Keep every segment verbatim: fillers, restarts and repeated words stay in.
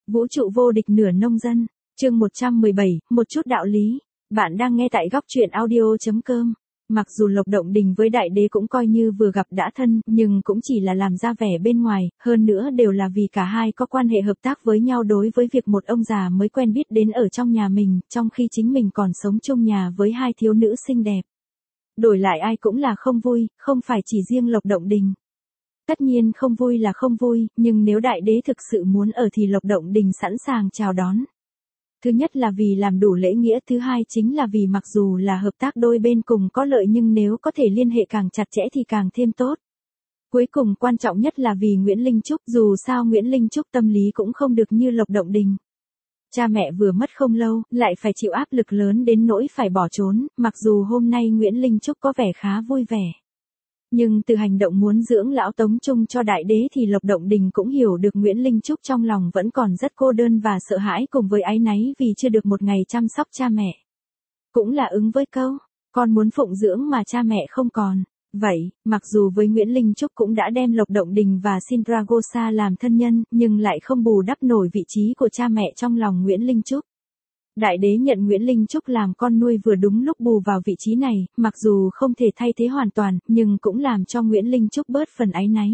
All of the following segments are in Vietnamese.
Vũ trụ vô địch nửa nông dân, chương một trăm mười bảy, một chút đạo lý. Bạn đang nghe tại góc truyện audio chấm com. Mặc dù Lộc Động Đình với Đại Đế cũng coi như vừa gặp đã thân, nhưng cũng chỉ là làm ra vẻ bên ngoài, hơn nữa đều là vì cả hai có quan hệ hợp tác với nhau đối với việc một ông già mới quen biết đến ở trong nhà mình, trong khi chính mình còn sống chung nhà với hai thiếu nữ xinh đẹp. Đổi lại ai cũng là không vui, không phải chỉ riêng Lộc Động Đình. Tất nhiên không vui là không vui, nhưng nếu Đại Đế thực sự muốn ở thì Lộc Động Đình sẵn sàng chào đón. Thứ nhất là vì làm đủ lễ nghĩa, thứ hai chính là vì mặc dù là hợp tác đôi bên cùng có lợi nhưng nếu có thể liên hệ càng chặt chẽ thì càng thêm tốt. Cuối cùng quan trọng nhất là vì Nguyễn Linh Trúc, dù sao Nguyễn Linh Trúc tâm lý cũng không được như Lộc Động Đình. Cha mẹ vừa mất không lâu, lại phải chịu áp lực lớn đến nỗi phải bỏ trốn, mặc dù hôm nay Nguyễn Linh Trúc có vẻ khá vui vẻ. Nhưng từ hành động muốn dưỡng lão Tống Trung cho Đại Đế thì Lộc Động Đình cũng hiểu được Nguyễn Linh Trúc trong lòng vẫn còn rất cô đơn và sợ hãi cùng với áy náy vì chưa được một ngày chăm sóc cha mẹ. Cũng là ứng với câu, con muốn phụng dưỡng mà cha mẹ không còn. Vậy, mặc dù với Nguyễn Linh Trúc cũng đã đem Lộc Động Đình và Sindragosa làm thân nhân, nhưng lại không bù đắp nổi vị trí của cha mẹ trong lòng Nguyễn Linh Trúc. Đại Đế nhận Nguyễn Linh Trúc làm con nuôi vừa đúng lúc bù vào vị trí này, mặc dù không thể thay thế hoàn toàn, nhưng cũng làm cho Nguyễn Linh Trúc bớt phần áy náy.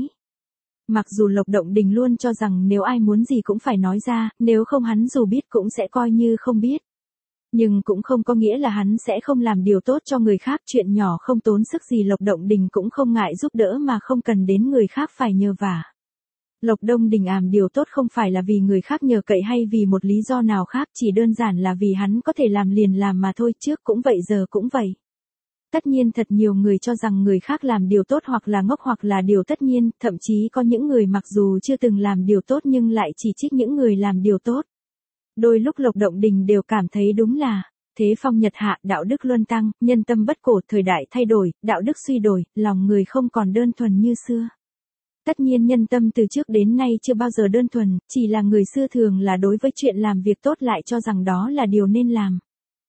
Mặc dù Lộc Động Đình luôn cho rằng nếu ai muốn gì cũng phải nói ra, nếu không hắn dù biết cũng sẽ coi như không biết. Nhưng cũng không có nghĩa là hắn sẽ không làm điều tốt cho người khác, chuyện nhỏ không tốn sức gì Lộc Động Đình cũng không ngại giúp đỡ mà không cần đến người khác phải nhờ vả. Lộc Động Đình làm điều tốt không phải là vì người khác nhờ cậy hay vì một lý do nào khác, chỉ đơn giản là vì hắn có thể làm liền làm mà thôi, trước cũng vậy giờ cũng vậy. Tất nhiên thật nhiều người cho rằng người khác làm điều tốt hoặc là ngốc hoặc là điều tất nhiên, thậm chí có những người mặc dù chưa từng làm điều tốt nhưng lại chỉ trích những người làm điều tốt. Đôi lúc Lộc Động Đình đều cảm thấy đúng là thế phong nhật hạ, đạo đức luân tăng, nhân tâm bất cổ, thời đại thay đổi, đạo đức suy đổi, lòng người không còn đơn thuần như xưa. Tất nhiên nhân tâm từ trước đến nay chưa bao giờ đơn thuần, chỉ là người xưa thường là đối với chuyện làm việc tốt lại cho rằng đó là điều nên làm.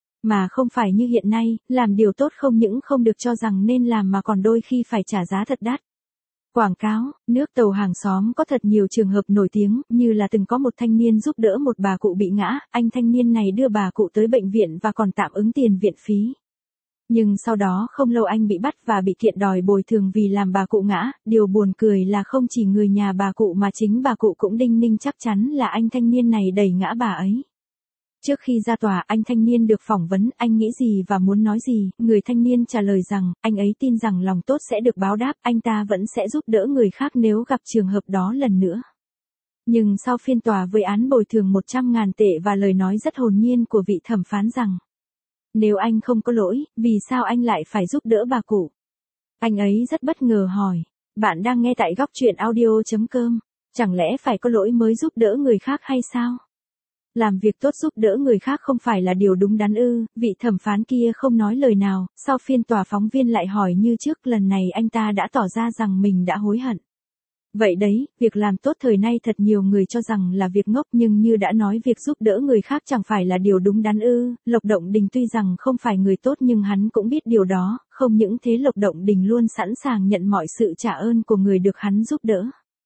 Mà không phải như hiện nay, làm điều tốt không những không được cho rằng nên làm mà còn đôi khi phải trả giá thật đắt. Quảng cáo, nước Tàu hàng xóm có thật nhiều trường hợp nổi tiếng, như là từng có một thanh niên giúp đỡ một bà cụ bị ngã, anh thanh niên này đưa bà cụ tới bệnh viện và còn tạm ứng tiền viện phí. Nhưng sau đó không lâu anh bị bắt và bị kiện đòi bồi thường vì làm bà cụ ngã, điều buồn cười là không chỉ người nhà bà cụ mà chính bà cụ cũng đinh ninh chắc chắn là anh thanh niên này đẩy ngã bà ấy. Trước khi ra tòa, anh thanh niên được phỏng vấn, anh nghĩ gì và muốn nói gì, người thanh niên trả lời rằng, anh ấy tin rằng lòng tốt sẽ được báo đáp, anh ta vẫn sẽ giúp đỡ người khác nếu gặp trường hợp đó lần nữa. Nhưng sau phiên tòa với án bồi thường một trăm ngàn tệ và lời nói rất hồn nhiên của vị thẩm phán rằng, nếu anh không có lỗi, vì sao anh lại phải giúp đỡ bà cụ? Anh ấy rất bất ngờ hỏi, bạn đang nghe tại góc truyện audio chấm com, chẳng lẽ phải có lỗi mới giúp đỡ người khác hay sao? Làm việc tốt giúp đỡ người khác không phải là điều đúng đắn ư? Vị thẩm phán kia không nói lời nào, sau phiên tòa phóng viên lại hỏi như trước, lần này anh ta đã tỏ ra rằng mình đã hối hận. Vậy đấy, việc làm tốt thời nay thật nhiều người cho rằng là việc ngốc, nhưng như đã nói việc giúp đỡ người khác chẳng phải là điều đúng đắn ư? Lộc Động Đình tuy rằng không phải người tốt nhưng hắn cũng biết điều đó, không những thế Lộc Động Đình luôn sẵn sàng nhận mọi sự trả ơn của người được hắn giúp đỡ.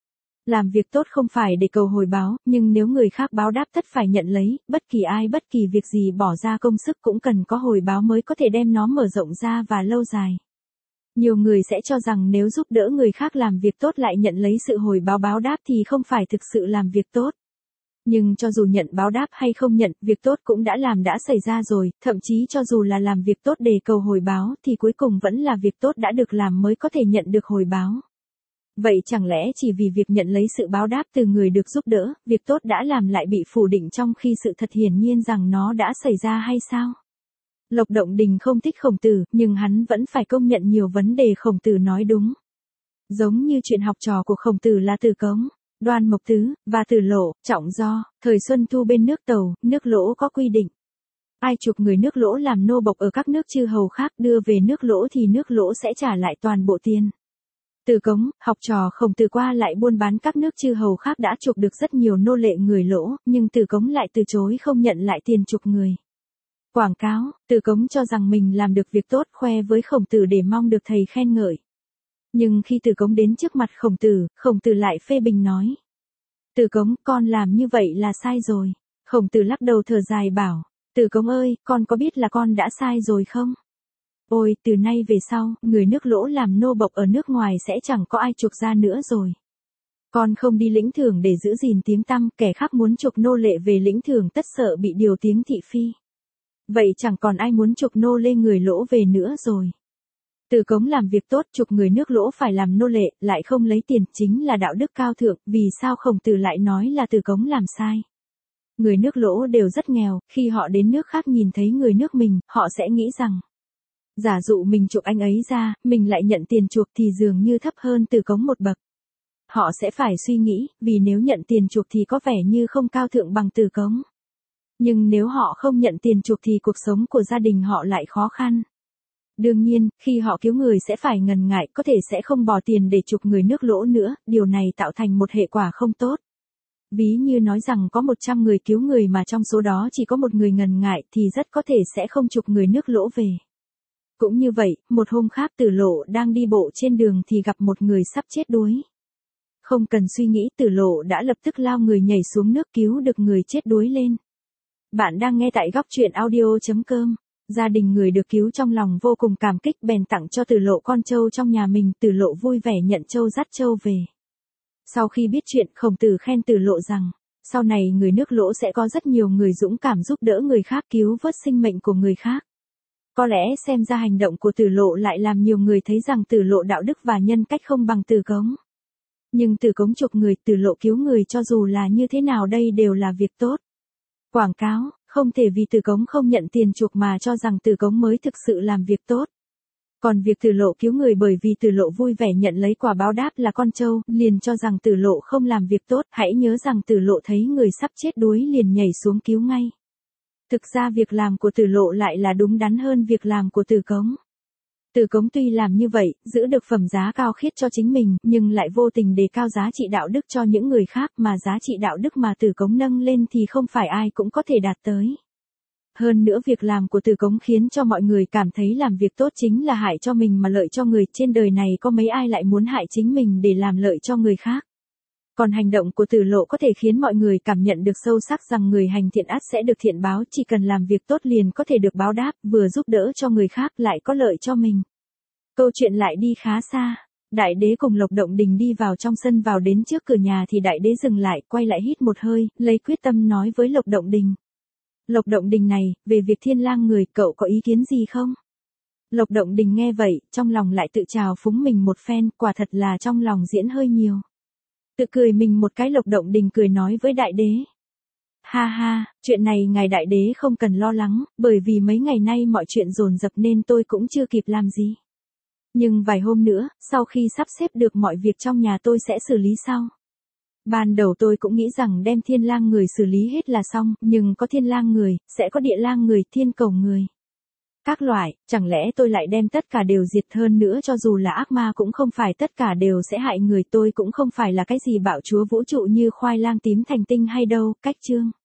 Làm việc tốt không phải để cầu hồi báo, nhưng nếu người khác báo đáp tất phải nhận lấy, bất kỳ ai bất kỳ việc gì bỏ ra công sức cũng cần có hồi báo mới có thể đem nó mở rộng ra và lâu dài. Nhiều người sẽ cho rằng nếu giúp đỡ người khác làm việc tốt lại nhận lấy sự hồi báo báo đáp thì không phải thực sự làm việc tốt. Nhưng cho dù nhận báo đáp hay không nhận, việc tốt cũng đã làm đã xảy ra rồi, thậm chí cho dù là làm việc tốt để cầu hồi báo thì cuối cùng vẫn là việc tốt đã được làm mới có thể nhận được hồi báo. Vậy chẳng lẽ chỉ vì việc nhận lấy sự báo đáp từ người được giúp đỡ, việc tốt đã làm lại bị phủ định trong khi sự thật hiển nhiên rằng nó đã xảy ra hay sao? Lộc Động Đình không thích Khổng Tử, nhưng hắn vẫn phải công nhận nhiều vấn đề Khổng Tử nói đúng. Giống như chuyện học trò của Khổng Tử là Từ Cống, Đoan Mộc Tứ, và Tử Lộ, Trọng Do, thời Xuân Thu bên nước Tàu, nước Lỗ có quy định. Ai chuộc người nước Lỗ làm nô bộc ở các nước chư hầu khác đưa về nước Lỗ thì nước Lỗ sẽ trả lại toàn bộ tiền. Từ Cống, học trò Khổng Tử qua lại buôn bán các nước chư hầu khác đã chuộc được rất nhiều nô lệ người Lỗ, nhưng Từ Cống lại từ chối không nhận lại tiền chuộc người. Quảng cáo, Từ Cống cho rằng mình làm được việc tốt khoe với Khổng Tử để mong được thầy khen ngợi. Nhưng khi Từ Cống đến trước mặt Khổng Tử, Khổng Tử lại phê bình nói. Từ Cống, con làm như vậy là sai rồi. Khổng Tử lắc đầu thở dài bảo, Từ Cống ơi, con có biết là con đã sai rồi không? Ôi, từ nay về sau, người nước Lỗ làm nô bộc ở nước ngoài sẽ chẳng có ai chuộc ra nữa rồi. Con không đi lĩnh thưởng để giữ gìn tiếng tăm, kẻ khác muốn chuộc nô lệ về lĩnh thưởng tất sợ bị điều tiếng thị phi. Vậy chẳng còn ai muốn chuộc nô lê người Lỗ về nữa rồi. Từ Cống làm việc tốt, chuộc người nước Lỗ phải làm nô lệ, lại không lấy tiền, chính là đạo đức cao thượng, vì sao Khổng Tử lại nói là Từ Cống làm sai? Người nước Lỗ đều rất nghèo, khi họ đến nước khác nhìn thấy người nước mình, họ sẽ nghĩ rằng, giả dụ mình chuộc anh ấy ra, mình lại nhận tiền chuộc thì dường như thấp hơn Từ Cống một bậc. Họ sẽ phải suy nghĩ, vì nếu nhận tiền chuộc thì có vẻ như không cao thượng bằng Từ Cống. Nhưng nếu họ không nhận tiền chuộc thì cuộc sống của gia đình họ lại khó khăn. Đương nhiên, khi họ cứu người sẽ phải ngần ngại, có thể sẽ không bỏ tiền để chuộc người nước Lỗ nữa, điều này tạo thành một hệ quả không tốt. Ví như nói rằng có một trăm người cứu người mà trong số đó chỉ có một người ngần ngại thì rất có thể sẽ không chuộc người nước Lỗ về. Cũng như vậy, một hôm khác Tử Lộ đang đi bộ trên đường thì gặp một người sắp chết đuối. Không cần suy nghĩ, Tử Lộ đã lập tức lao người nhảy xuống nước cứu được người chết đuối lên. Bạn đang nghe tại góc truyện audio chấm com. Gia đình người được cứu trong lòng vô cùng cảm kích bèn tặng cho Tử Lộ con trâu trong nhà mình, Tử Lộ vui vẻ nhận trâu dắt trâu về. Sau khi biết chuyện, Khổng Tử khen Tử Lộ rằng, sau này người nước Lỗ sẽ có rất nhiều người dũng cảm giúp đỡ người khác cứu vớt sinh mệnh của người khác. Có lẽ xem ra hành động của Tử Lộ lại làm nhiều người thấy rằng Tử Lộ đạo đức và nhân cách không bằng Từ Cống. Nhưng Từ Cống chuộc người, Tử Lộ cứu người cho dù là như thế nào đây đều là việc tốt. Quảng cáo, không thể vì Từ Cống không nhận tiền chuộc mà cho rằng Từ Cống mới thực sự làm việc tốt. Còn việc Tử Lộ cứu người bởi vì Tử Lộ vui vẻ nhận lấy quả báo đáp là con trâu, liền cho rằng Tử Lộ không làm việc tốt, hãy nhớ rằng Tử Lộ thấy người sắp chết đuối liền nhảy xuống cứu ngay. Thực ra việc làm của Tử Lộ lại là đúng đắn hơn việc làm của Từ Cống. Từ Cống tuy làm như vậy, giữ được phẩm giá cao khiết cho chính mình, nhưng lại vô tình đề cao giá trị đạo đức cho những người khác, mà giá trị đạo đức mà Từ Cống nâng lên thì không phải ai cũng có thể đạt tới. Hơn nữa việc làm của Từ Cống khiến cho mọi người cảm thấy làm việc tốt chính là hại cho mình mà lợi cho người, trên đời này có mấy ai lại muốn hại chính mình để làm lợi cho người khác. Còn hành động của Tử Lộ có thể khiến mọi người cảm nhận được sâu sắc rằng người hành thiện ắt sẽ được thiện báo, chỉ cần làm việc tốt liền có thể được báo đáp, vừa giúp đỡ cho người khác lại có lợi cho mình. Câu chuyện lại đi khá xa. Đại đế cùng Lộc Động Đình đi vào trong sân, vào đến trước cửa nhà thì đại đế dừng lại, quay lại hít một hơi, lấy quyết tâm nói với Lộc Động Đình. Lộc Động Đình này, về việc Thiên Lang người, cậu có ý kiến gì không? Lộc Động Đình nghe vậy, trong lòng lại tự trào phúng mình một phen, quả thật là trong lòng diễn hơi nhiều. Tự cười mình một cái, Lộc Động Đình cười nói với đại đế. Ha ha, chuyện này ngài đại đế không cần lo lắng, bởi vì mấy ngày nay mọi chuyện dồn dập nên tôi cũng chưa kịp làm gì. Nhưng vài hôm nữa, sau khi sắp xếp được mọi việc trong nhà tôi sẽ xử lý sau. Ban đầu tôi cũng nghĩ rằng đem Thiên Lang người xử lý hết là xong, nhưng có Thiên Lang người, sẽ có Địa Lang người, Thiên Cầu người. Các loại, chẳng lẽ tôi lại đem tất cả đều diệt, hơn nữa cho dù là ác ma cũng không phải tất cả đều sẽ hại người, tôi cũng không phải là cái gì bạo chúa vũ trụ như khoai lang tím thành tinh hay đâu, cách chương.